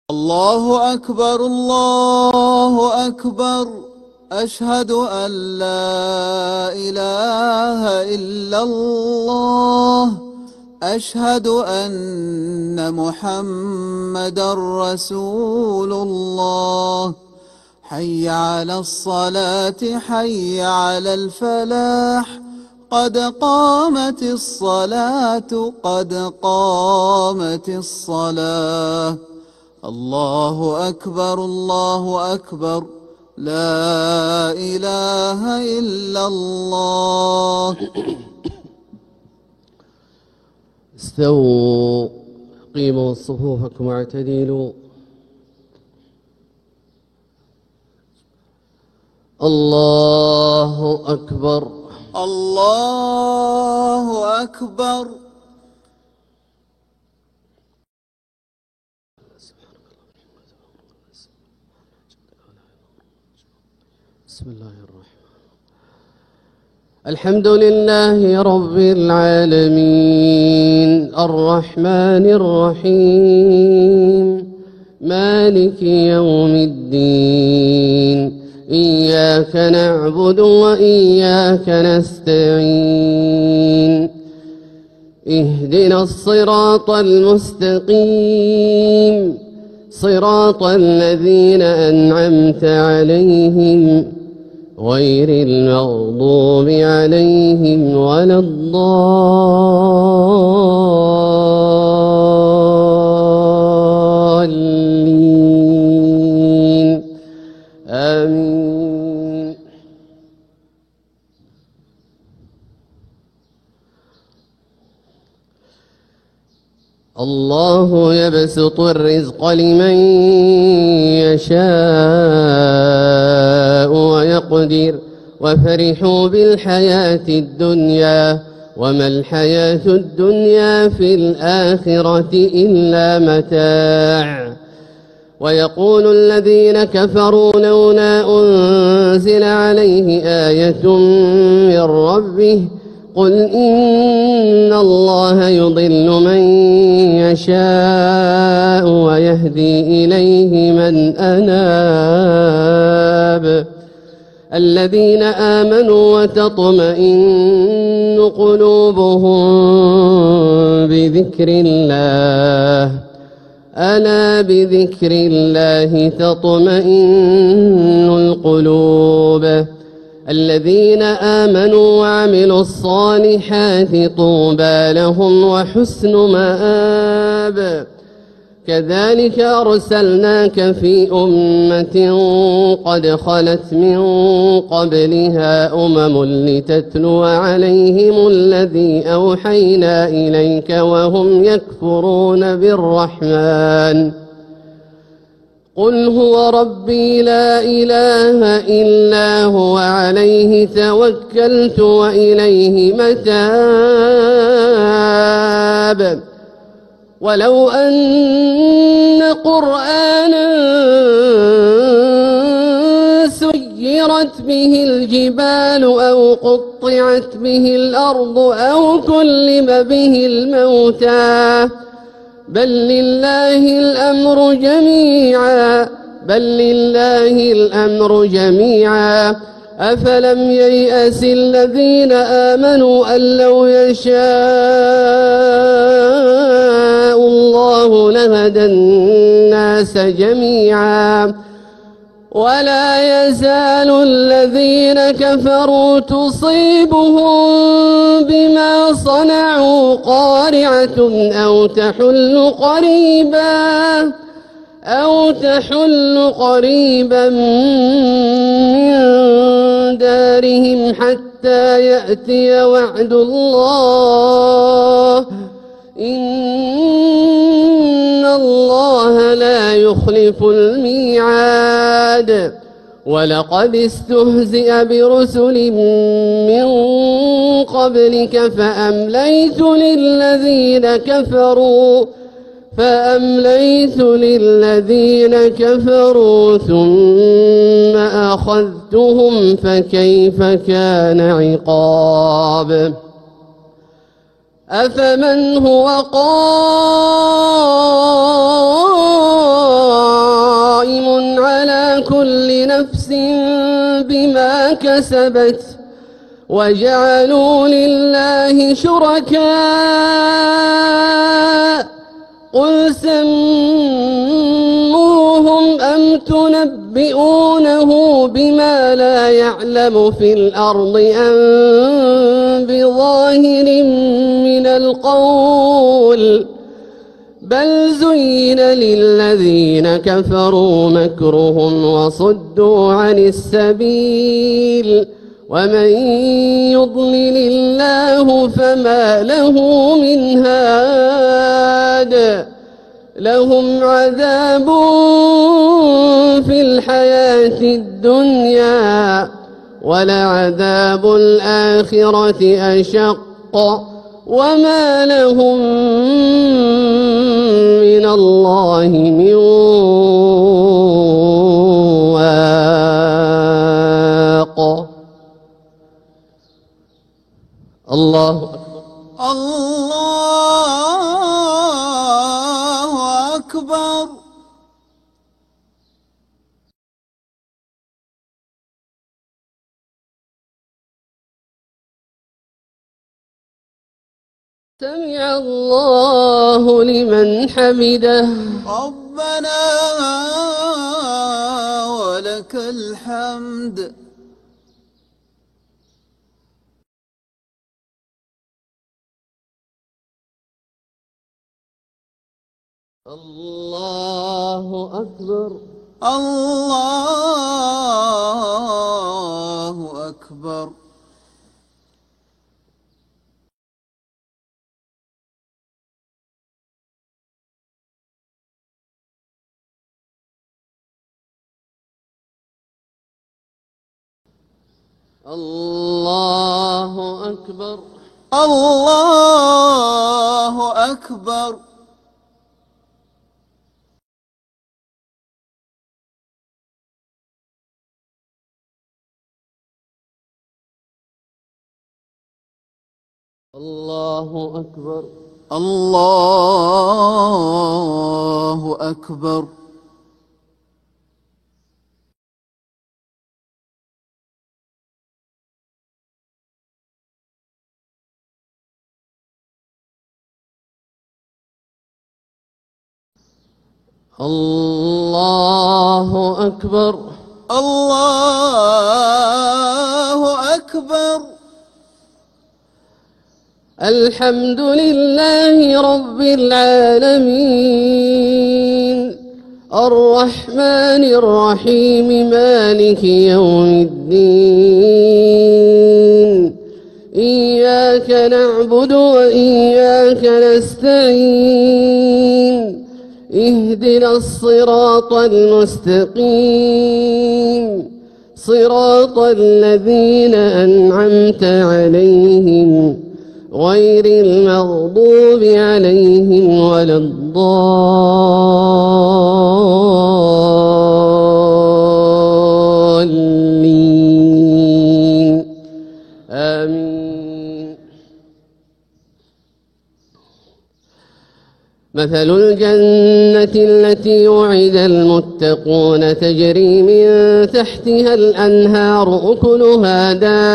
الله أكبر الله أكبر أشهد أن لا إله إلا الله أشهد أن محمدا رسول الله حي على الصلاة حي على الفلاح قد قامت الصلاة قد قامت الصلاة الله أكبر الله أكبر لا إله إلا الله. استووا قيموا صفوفكم واعتدلوا. الله أكبر الله أكبر. بسم الله الرحمن الحمد لله رب العالمين الرحمن الرحيم مالك يوم الدين إياك نعبد وإياك نستعين اهدنا الصراط المستقيم صراط الذين أنعمت عليهم غير المغضوب عليهم ولا الضالين آمين. الله يبسط الرزق لمن يشاء ويقدر وفرحوا بالحياة الدنيا وما الحياة الدنيا في الآخرة إلا متاع. ويقول الذين كفروا لولا أنزل عليه آية من ربه قل إن الله يضل من يشاء ويهدي إليه من أناب. الذين آمنوا وتطمئن قلوبهم بذكر الله ألا بذكر الله تطمئن القلوب. الذين آمنوا وعملوا الصالحات طوبى لهم وحسن مآب. كذلك أرسلناك في أمة قد خلت من قبلها أمم لتتلو عليهم الذي أوحينا إليك وهم يكفرون بالرحمن قل هو ربي لا إله إلا هو عليه توكلت وإليه متاب. ولو أن قرآنا سيرت به الجبال أو قطعت به الأرض أو كلم به الموتى بل لله الأمر جميعا أفلم ييأس الذين آمنوا أن لو يشاء الله لهدى الناس جميعا ولا يزال الذين كفروا تصيبهم بما صنعوا قارعة أو تحل قريبا من دارهم حتى يأتي وعد الله إن الله لا يخلف الميعاد. ولقد استهزئ برسل من قبلك فأمليت للذين كفروا ثم أخذتهم فكيف كان عقاب. أفمن هو كسبت وجعلوا لله شركاء قل سموهم أم تنبئونه بما لا يعلم في الأرض أم بظاهر من القول بل زين للذين كفروا مكرهم وصدوا عن السبيل ومن يضلل الله فما له من هاد لهم عذاب في الحياة الدنيا ولعذاب الآخرة أشق وما لهم من الله من واق. الله أكبر الله أكبر. سمع الله لمن حمده ربنا ولك الحمد. الله أكبر الله أكبر. الله أكبر الله أكبر. الله أكبر الله أكبر. الله أكبر الله أكبر. الحمد لله رب العالمين الرحمن الرحيم مالك يوم الدين إياك نعبد وإياك نستعين اهدنا الصراط المستقيم صراط الذين أنعمت عليهم غير المغضوب عليهم ولا الضالين آمين. مثل الجنة التي وعد المتقون تجري من تحتها الأنهار أكلها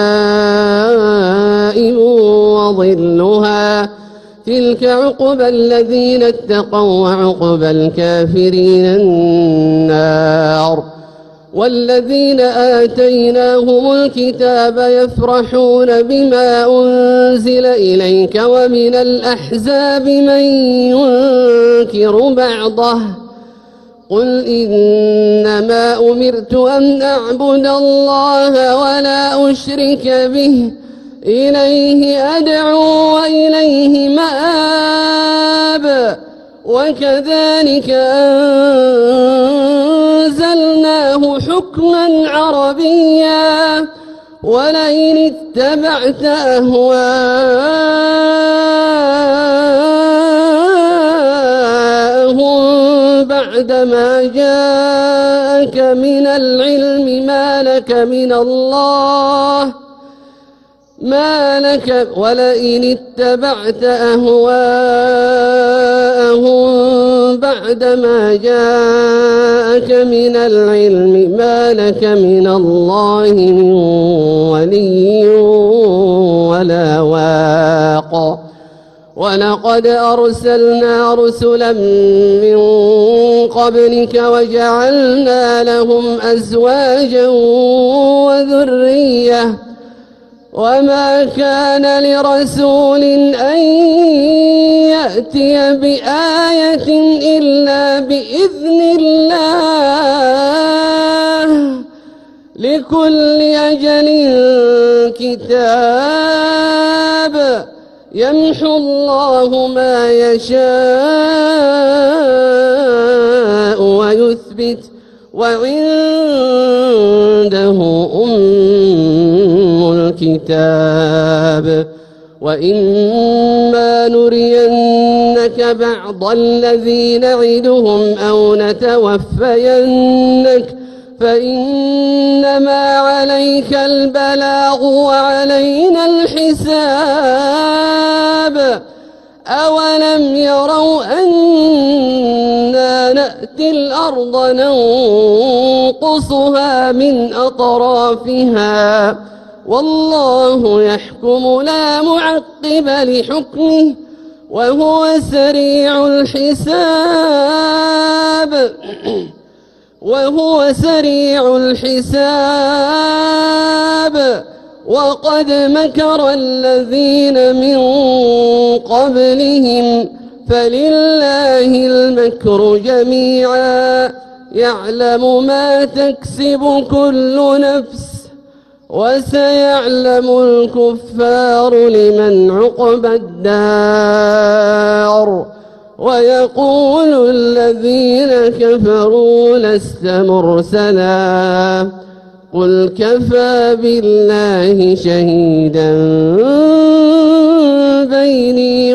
دائم وظلها تلك عقبى الذين اتقوا وعقبى الكافرين النار. والذين آتيناهم الكتاب يفرحون بما أنزل إليك ومن الأحزاب من ينكر بعضه قل إنما أمرت أن أعبد الله ولا أشرك به إليه أدعو وإليه مآب. وكذلك أنزلناه حكما عربيا ولئن اتبعت أهواءهم بعدما جاءك من العلم ولئن اتبعت أهواءهم بعدما جاءك من العلم ما لك من الله من ولي ولا واق ولقد أرسلنا رسلا من قبلك وجعلنا لهم أزواجا وذرية وما كان لرسول أن يأتي بآية إلا بإذن الله لكل أجل كتاب يمحو الله ما يشاء ويثبت وعنده الكتاب وإما نرينك بعض الذي نعدهم أو نتوفينك فإنما عليك البلاغ وعلينا الحساب أولم يروا أنا نأتي الأرض ننقصها من أطرافها والله يحكم لا معقب لحكمه وهو سريع الحساب وقد مكر الذين من قبلهم فلله المكر جميعا يعلم ما تكسب كل نفس وسيعلم الكفار لمن عقبى الدار ويقول الذين كفروا لست مرسلا قل كفى بالله شهيدا بيني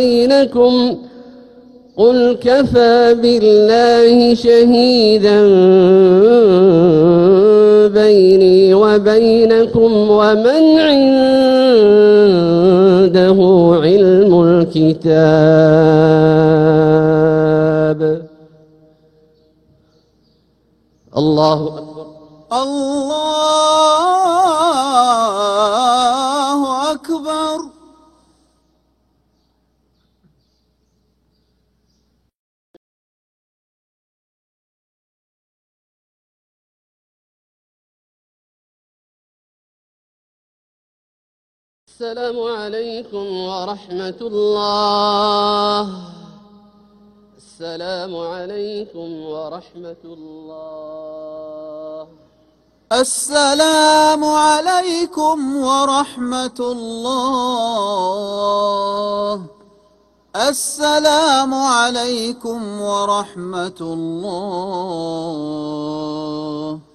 وبينكم ومن عنده علم الكتاب. الله أكبر. الله أكبر. السلام عليكم ورحمة الله. السلام عليكم ورحمة الله. السلام عليكم ورحمة الله. السلام عليكم ورحمة الله.